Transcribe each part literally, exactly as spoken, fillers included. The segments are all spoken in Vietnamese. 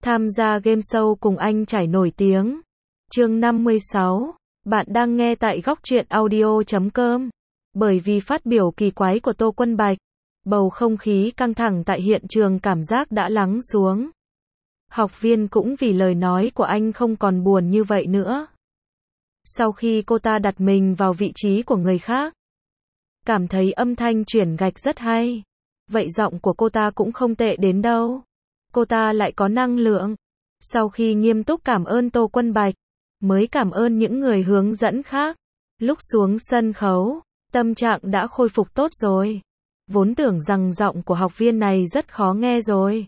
Tham gia game show cùng anh trải nổi tiếng. Chương năm mươi sáu. Bạn đang nghe tại góc truyện audio chấm com. Bởi vì phát biểu kỳ quái của Tô Quân Bạch, bầu không khí căng thẳng tại hiện trường cảm giác đã lắng xuống. Học viên cũng vì lời nói của anh không còn buồn như vậy nữa. Sau khi cô ta đặt mình vào vị trí của người khác, cảm thấy âm thanh chuyển gạch rất hay. Vậy giọng của cô ta cũng không tệ đến đâu. Cô ta lại có năng lượng. Sau khi nghiêm túc cảm ơn Tô Quân Bạch, mới cảm ơn những người hướng dẫn khác. Lúc xuống sân khấu, tâm trạng đã khôi phục tốt rồi. Vốn tưởng rằng giọng của học viên này rất khó nghe rồi.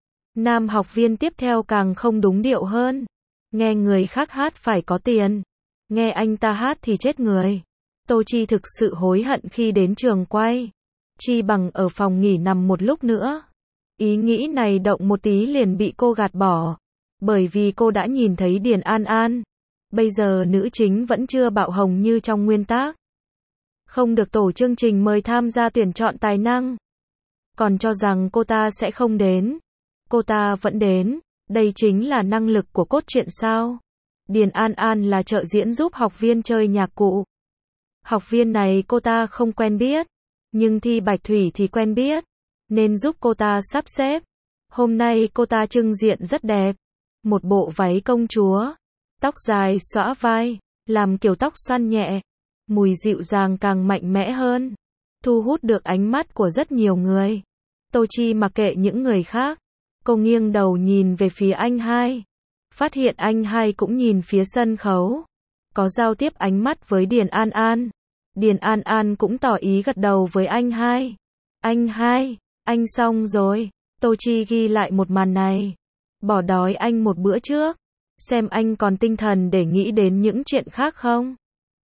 Nam học viên tiếp theo càng không đúng điệu hơn. Nghe người khác hát phải có tiền. Nghe anh ta hát thì chết người. Tô Chi thực sự hối hận khi đến trường quay. Chi bằng ở phòng nghỉ nằm một lúc nữa. Ý nghĩ này động một tí liền bị cô gạt bỏ. Bởi vì cô đã nhìn thấy Điền An An. Bây giờ nữ chính vẫn chưa bạo hồng như trong nguyên tác. Không được tổ chương trình mời tham gia tuyển chọn tài năng. Còn cho rằng cô ta sẽ không đến. Cô ta vẫn đến. Đây chính là năng lực của cốt truyện sao. Điền An An là trợ diễn giúp học viên chơi nhạc cụ. Học viên này cô ta không quen biết. Nhưng Thi Bạch Thủy thì quen biết. Nên giúp cô ta sắp xếp. Hôm nay cô ta trưng diện rất đẹp. Một bộ váy công chúa. Tóc dài xõa vai. Làm kiểu tóc xoăn nhẹ. Mùi dịu dàng càng mạnh mẽ hơn. Thu hút được ánh mắt của rất nhiều người. Tô Chi mặc kệ những người khác. Cô nghiêng đầu nhìn về phía anh hai. Phát hiện anh hai cũng nhìn phía sân khấu. Có giao tiếp ánh mắt với Điền An An. Điền An An cũng tỏ ý gật đầu với anh hai. Anh hai, anh xong rồi. Tô Chi ghi lại một màn này. Bỏ đói anh một bữa trước. Xem anh còn tinh thần để nghĩ đến những chuyện khác không.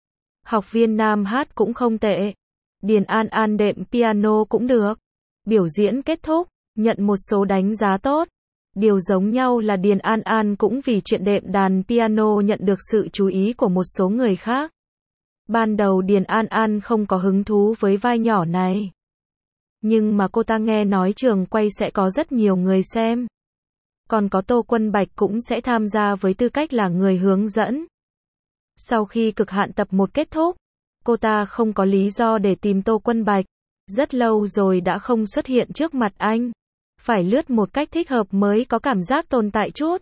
Học viên nam hát cũng không tệ. Điền An An đệm piano cũng được. Biểu diễn kết thúc, nhận một số đánh giá tốt. Điều giống nhau là Điền An An cũng vì chuyện đệm đàn piano nhận được sự chú ý của một số người khác. Ban đầu Điền An An không có hứng thú với vai nhỏ này. Nhưng mà cô ta nghe nói trường quay sẽ có rất nhiều người xem. Còn có Tô Quân Bạch cũng sẽ tham gia với tư cách là người hướng dẫn. Sau khi cực hạn tập một kết thúc, cô ta không có lý do để tìm Tô Quân Bạch. Rất lâu rồi đã không xuất hiện trước mặt anh. Phải lướt một cách thích hợp mới có cảm giác tồn tại chút.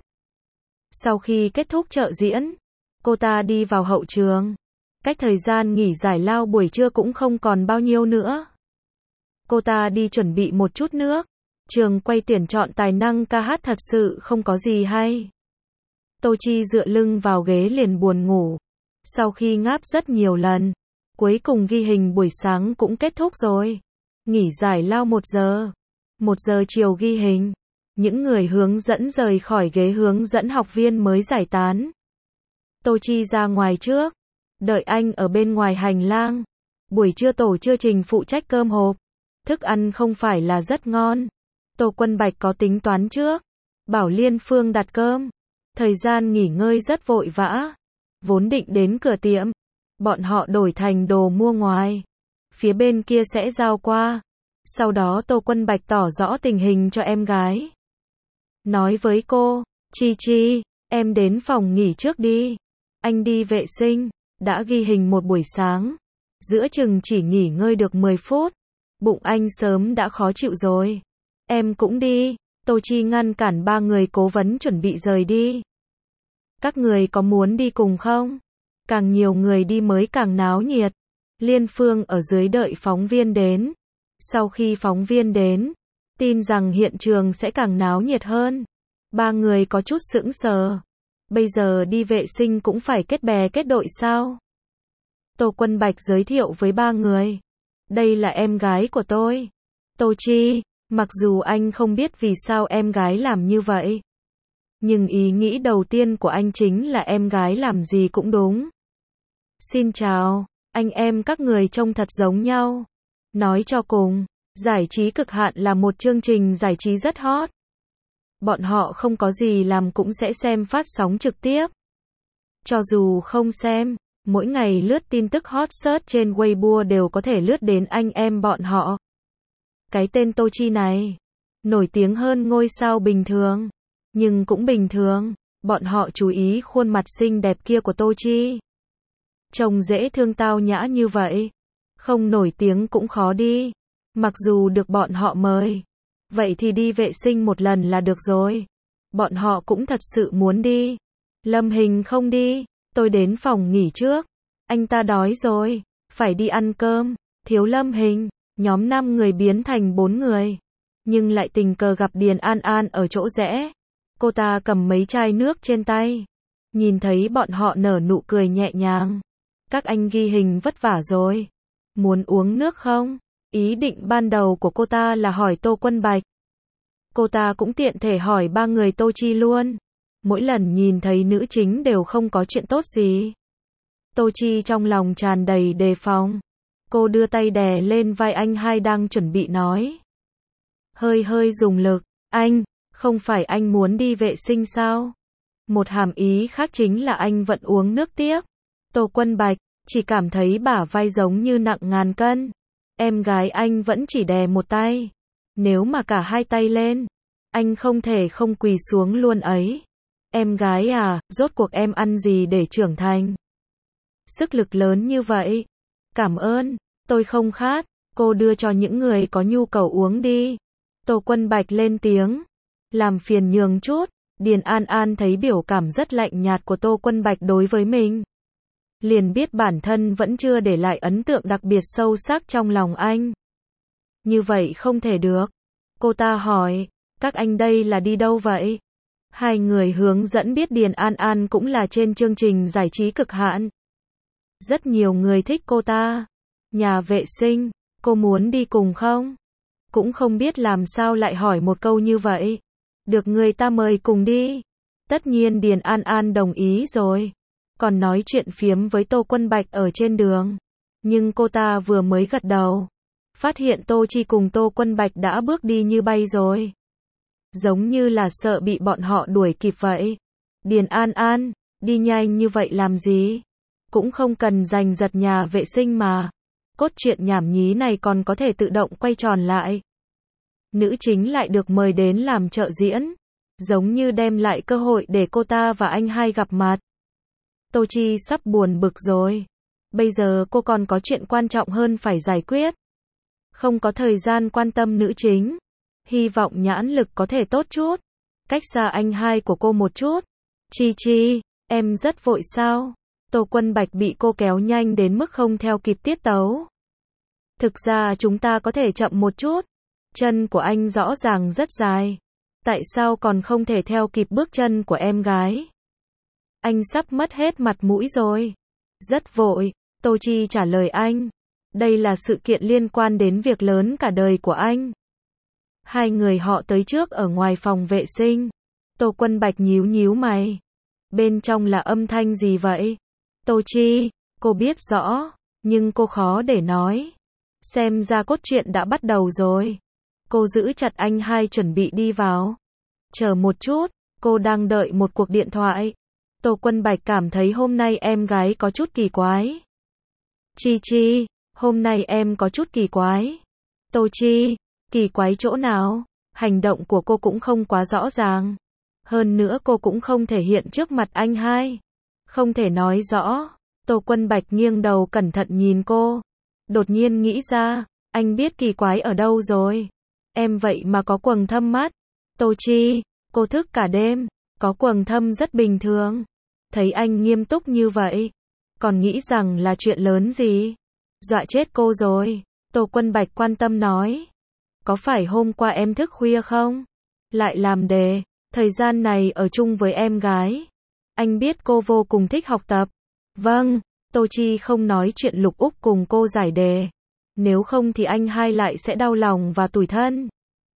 Sau khi kết thúc trợ diễn, cô ta đi vào hậu trường. Cách thời gian nghỉ giải lao buổi trưa cũng không còn bao nhiêu nữa. Cô ta đi chuẩn bị một chút nước. Trường quay tuyển chọn tài năng ca hát thật sự không có gì hay. Tô Chi dựa lưng vào ghế liền buồn ngủ. Sau khi ngáp rất nhiều lần, cuối cùng ghi hình buổi sáng cũng kết thúc rồi. Nghỉ giải lao một giờ. Một giờ chiều ghi hình. Những người hướng dẫn rời khỏi ghế hướng dẫn học viên mới giải tán. Tô Chi ra ngoài trước. Đợi anh ở bên ngoài hành lang. Buổi trưa tổ chương trình phụ trách cơm hộp. Thức ăn không phải là rất ngon. Tô Quân Bạch có tính toán trước. Bảo Liên Phương đặt cơm. Thời gian nghỉ ngơi rất vội vã. Vốn định đến cửa tiệm. Bọn họ đổi thành đồ mua ngoài. Phía bên kia sẽ giao qua. Sau đó Tô Quân Bạch tỏ rõ tình hình cho em gái. Nói với cô, Chi Chi, em đến phòng nghỉ trước đi. Anh đi vệ sinh. Đã ghi hình một buổi sáng. Giữa chừng chỉ nghỉ ngơi được mười phút. Bụng anh sớm đã khó chịu rồi. Em cũng đi. Tô Chi ngăn cản ba người cố vấn chuẩn bị rời đi. Các người có muốn đi cùng không? Càng nhiều người đi mới càng náo nhiệt. Liên Phương ở dưới đợi phóng viên đến. Sau khi phóng viên đến, tin rằng hiện trường sẽ càng náo nhiệt hơn. Ba người có chút sững sờ. Bây giờ đi vệ sinh cũng phải kết bè kết đội sao? Tô Quân Bạch giới thiệu với ba người. Đây là em gái của tôi. Tô Chi, mặc dù anh không biết vì sao em gái làm như vậy. Nhưng ý nghĩ đầu tiên của anh chính là em gái làm gì cũng đúng. Xin chào, anh em các người trông thật giống nhau. Nói cho cùng, giải trí cực hạn là một chương trình giải trí rất hot. Bọn họ không có gì làm cũng sẽ xem phát sóng trực tiếp. Cho dù không xem, mỗi ngày lướt tin tức hot search trên Weibo đều có thể lướt đến anh em bọn họ. Cái tên Tô Chi này, nổi tiếng hơn ngôi sao bình thường. Nhưng cũng bình thường, bọn họ chú ý khuôn mặt xinh đẹp kia của Tô Chi. Trông dễ thương tao nhã như vậy, không nổi tiếng cũng khó đi. Mặc dù được bọn họ mời, vậy thì đi vệ sinh một lần là được rồi. Bọn họ cũng thật sự muốn đi. Lâm Hình không đi, tôi đến phòng nghỉ trước. Anh ta đói rồi, phải đi ăn cơm. Thiếu Lâm Hình, nhóm năm người biến thành bốn người. Nhưng lại tình cờ gặp Điền An An ở chỗ rẽ. Cô ta cầm mấy chai nước trên tay. Nhìn thấy bọn họ nở nụ cười nhẹ nhàng. Các anh ghi hình vất vả rồi. Muốn uống nước không? Ý định ban đầu của cô ta là hỏi Tô Quân Bạch. Cô ta cũng tiện thể hỏi ba người Tô Chi luôn. Mỗi lần nhìn thấy nữ chính đều không có chuyện tốt gì. Tô Chi trong lòng tràn đầy đề phòng. Cô đưa tay đè lên vai anh hai đang chuẩn bị nói. Hơi hơi dùng lực. Anh, không phải anh muốn đi vệ sinh sao? Một hàm ý khác chính là anh vẫn uống nước tiếp. Tô Quân Bạch chỉ cảm thấy bả vai giống như nặng ngàn cân. Em gái anh vẫn chỉ đè một tay. Nếu mà cả hai tay lên, anh không thể không quỳ xuống luôn ấy. Em gái à, rốt cuộc em ăn gì để trưởng thành? Sức lực lớn như vậy. Cảm ơn, tôi không khát. Cô đưa cho những người có nhu cầu uống đi. Tô Quân Bạch lên tiếng. Làm phiền nhường chút. Điền An An thấy biểu cảm rất lạnh nhạt của Tô Quân Bạch đối với mình. Liền biết bản thân vẫn chưa để lại ấn tượng đặc biệt sâu sắc trong lòng anh. Như vậy không thể được. Cô ta hỏi, các anh đây là đi đâu vậy? Hai người hướng dẫn biết Điền An An cũng là trên chương trình giải trí cực hạn. Rất nhiều người thích cô ta. Nhà vệ sinh, cô muốn đi cùng không? Cũng không biết làm sao lại hỏi một câu như vậy. Được người ta mời cùng đi. Tất nhiên Điền An An đồng ý rồi. Còn nói chuyện phiếm với Tô Quân Bạch ở trên đường. Nhưng cô ta vừa mới gật đầu. Phát hiện Tô Chi cùng Tô Quân Bạch đã bước đi như bay rồi. Giống như là sợ bị bọn họ đuổi kịp vậy. Điền An An, đi nhanh như vậy làm gì? Cũng không cần giành giật nhà vệ sinh mà. Cốt truyện nhảm nhí này còn có thể tự động quay tròn lại. Nữ chính lại được mời đến làm trợ diễn. Giống như đem lại cơ hội để cô ta và anh hai gặp mặt. Tô Chi sắp buồn bực rồi. Bây giờ cô còn có chuyện quan trọng hơn phải giải quyết. Không có thời gian quan tâm nữ chính. Hy vọng nhãn lực có thể tốt chút. Cách xa anh hai của cô một chút. Chi Chi, em rất vội sao? Tô Quân Bạch bị cô kéo nhanh đến mức không theo kịp tiết tấu. Thực ra chúng ta có thể chậm một chút. Chân của anh rõ ràng rất dài. Tại sao còn không thể theo kịp bước chân của em gái? Anh sắp mất hết mặt mũi rồi. Rất vội, Tô Chi trả lời anh. Đây là sự kiện liên quan đến việc lớn cả đời của anh. Hai người họ tới trước ở ngoài phòng vệ sinh. Tô Quân Bạch nhíu nhíu mày. Bên trong là âm thanh gì vậy? Tô Chi, cô biết rõ, nhưng cô khó để nói. Xem ra cốt truyện đã bắt đầu rồi. Cô giữ chặt anh hai chuẩn bị đi vào. Chờ một chút, cô đang đợi một cuộc điện thoại. Tô Quân Bạch cảm thấy hôm nay em gái có chút kỳ quái. Chi Chi, hôm nay em có chút kỳ quái. Tô Chi, kỳ quái chỗ nào? Hành động của cô cũng không quá rõ ràng. Hơn nữa cô cũng không thể hiện trước mặt anh hai. Không thể nói rõ. Tô Quân Bạch nghiêng đầu cẩn thận nhìn cô. Đột nhiên nghĩ ra, anh biết kỳ quái ở đâu rồi. Em vậy mà có quầng thâm mắt. Tô Chi, cô thức cả đêm. Có quầng thâm rất bình thường. Thấy anh nghiêm túc như vậy. Còn nghĩ rằng là chuyện lớn gì. Dọa chết cô rồi. Tô Quân Bạch quan tâm nói. Có phải hôm qua em thức khuya không? Lại làm đề. Thời gian này ở chung với em gái. Anh biết cô vô cùng thích học tập. Vâng. Tô Chi không nói chuyện Lục Úc cùng cô giải đề. Nếu không thì anh hai lại sẽ đau lòng và tủi thân.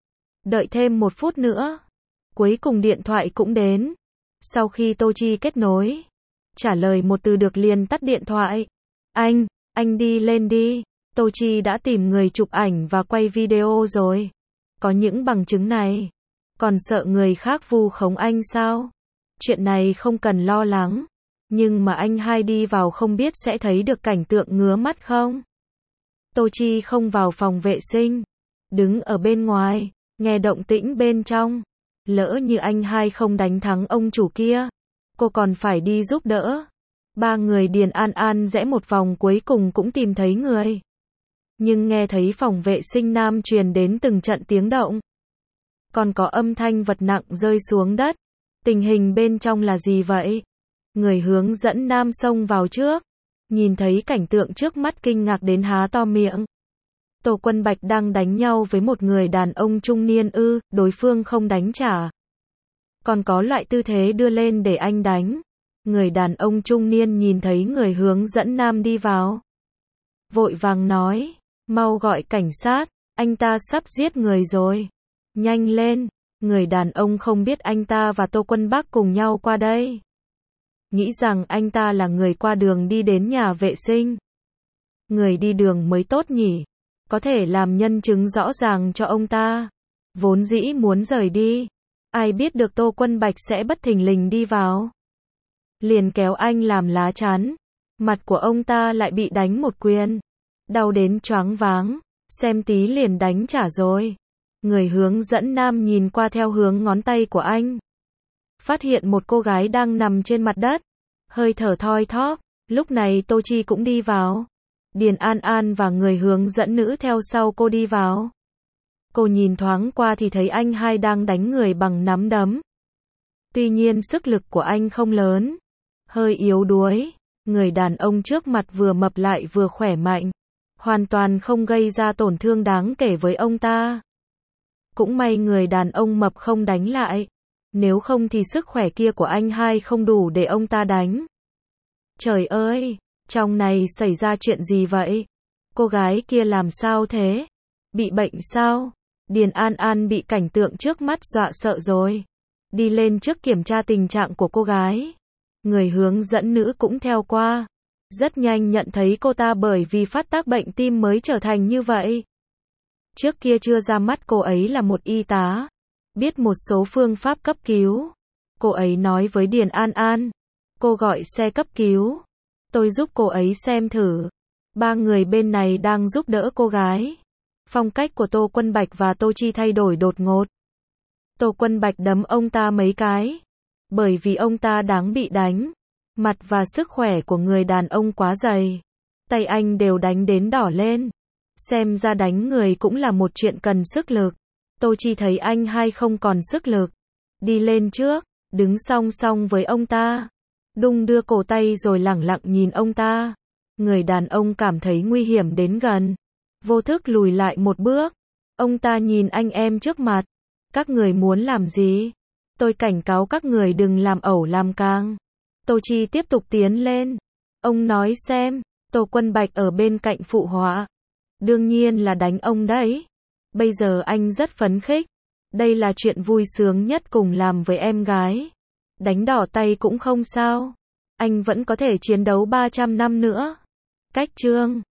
Đợi thêm một phút nữa. Cuối cùng điện thoại cũng đến. Sau khi Tô Chi kết nối, trả lời một từ được liền tắt điện thoại. Anh, anh đi lên đi. Tô Chi đã tìm người chụp ảnh và quay video rồi. Có những bằng chứng này. Còn sợ người khác vu khống anh sao? Chuyện này không cần lo lắng. Nhưng mà anh hai đi vào không biết sẽ thấy được cảnh tượng ngứa mắt không? Tô Chi không vào phòng vệ sinh. Đứng ở bên ngoài, nghe động tĩnh bên trong. Lỡ như anh hai không đánh thắng ông chủ kia, cô còn phải đi giúp đỡ. Ba người Điền An An rẽ một vòng cuối cùng cũng tìm thấy người. Nhưng nghe thấy phòng vệ sinh nam truyền đến từng trận tiếng động. Còn có âm thanh vật nặng rơi xuống đất. Tình hình bên trong là gì vậy? Người hướng dẫn nam xông vào trước. Nhìn thấy cảnh tượng trước mắt kinh ngạc đến há to miệng. Tô Quân Bạch đang đánh nhau với một người đàn ông trung niên ư, đối phương không đánh trả. Còn có loại tư thế đưa lên để anh đánh. Người đàn ông trung niên nhìn thấy người hướng dẫn nam đi vào. Vội vàng nói, mau gọi cảnh sát, anh ta sắp giết người rồi. Nhanh lên, người đàn ông không biết anh ta và Tô Quân Bác cùng nhau qua đây. Nghĩ rằng anh ta là người qua đường đi đến nhà vệ sinh. Người đi đường mới tốt nhỉ, có thể làm nhân chứng rõ ràng cho ông ta. Vốn dĩ muốn rời đi, ai biết được Tô Quân Bạch sẽ bất thình lình đi vào. Liền kéo anh làm lá chắn, mặt của ông ta lại bị đánh một quyền. Đau đến choáng váng, xem tí liền đánh trả rồi. Người hướng dẫn nam nhìn qua theo hướng ngón tay của anh. Phát hiện một cô gái đang nằm trên mặt đất, hơi thở thoi thóp. Lúc này Tô Chi cũng đi vào. Điền An An và người hướng dẫn nữ theo sau cô đi vào. Cô nhìn thoáng qua thì thấy anh hai đang đánh người bằng nắm đấm. Tuy nhiên sức lực của anh không lớn, hơi yếu đuối. Người đàn ông trước mặt vừa mập lại vừa khỏe mạnh, hoàn toàn không gây ra tổn thương đáng kể với ông ta. Cũng may người đàn ông mập không đánh lại, nếu không thì sức khỏe kia của anh hai không đủ để ông ta đánh. Trời ơi, trong này xảy ra chuyện gì vậy? Cô gái kia làm sao thế? Bị bệnh sao? Điền An An bị cảnh tượng trước mắt dọa sợ rồi. Đi lên trước kiểm tra tình trạng của cô gái. Người hướng dẫn nữ cũng theo qua. Rất nhanh nhận thấy cô ta bởi vì phát tác bệnh tim mới trở thành như vậy. Trước kia chưa ra mắt cô ấy là một y tá, biết một số phương pháp cấp cứu. Cô ấy nói với Điền An An, cô gọi xe cấp cứu. Tôi giúp cô ấy xem thử. Ba người bên này đang giúp đỡ cô gái. Phong cách của Tô Quân Bạch và Tô Chi thay đổi đột ngột. Tô Quân Bạch đấm ông ta mấy cái, bởi vì ông ta đáng bị đánh. Mặt và sức khỏe của người đàn ông quá dày, tay anh đều đánh đến đỏ lên. Xem ra đánh người cũng là một chuyện cần sức lực. Tô Chi thấy anh hai không còn sức lực, đi lên trước, đứng song song với ông ta, đung đưa cổ tay rồi lẳng lặng nhìn ông ta. Người đàn ông cảm thấy nguy hiểm đến gần, vô thức lùi lại một bước. Ông ta nhìn anh em trước mặt, các người muốn làm gì? Tôi cảnh cáo các người đừng làm ẩu làm càng. Tô Chi tiếp tục tiến lên. Ông nói xem. Tô Quân Bạch ở bên cạnh phụ họa. Đương nhiên là đánh ông đấy. Bây giờ anh rất phấn khích. Đây là chuyện vui sướng nhất cùng làm với em gái. Đánh đỏ tay cũng không sao. Anh vẫn có thể chiến đấu ba trăm năm nữa. Cách chương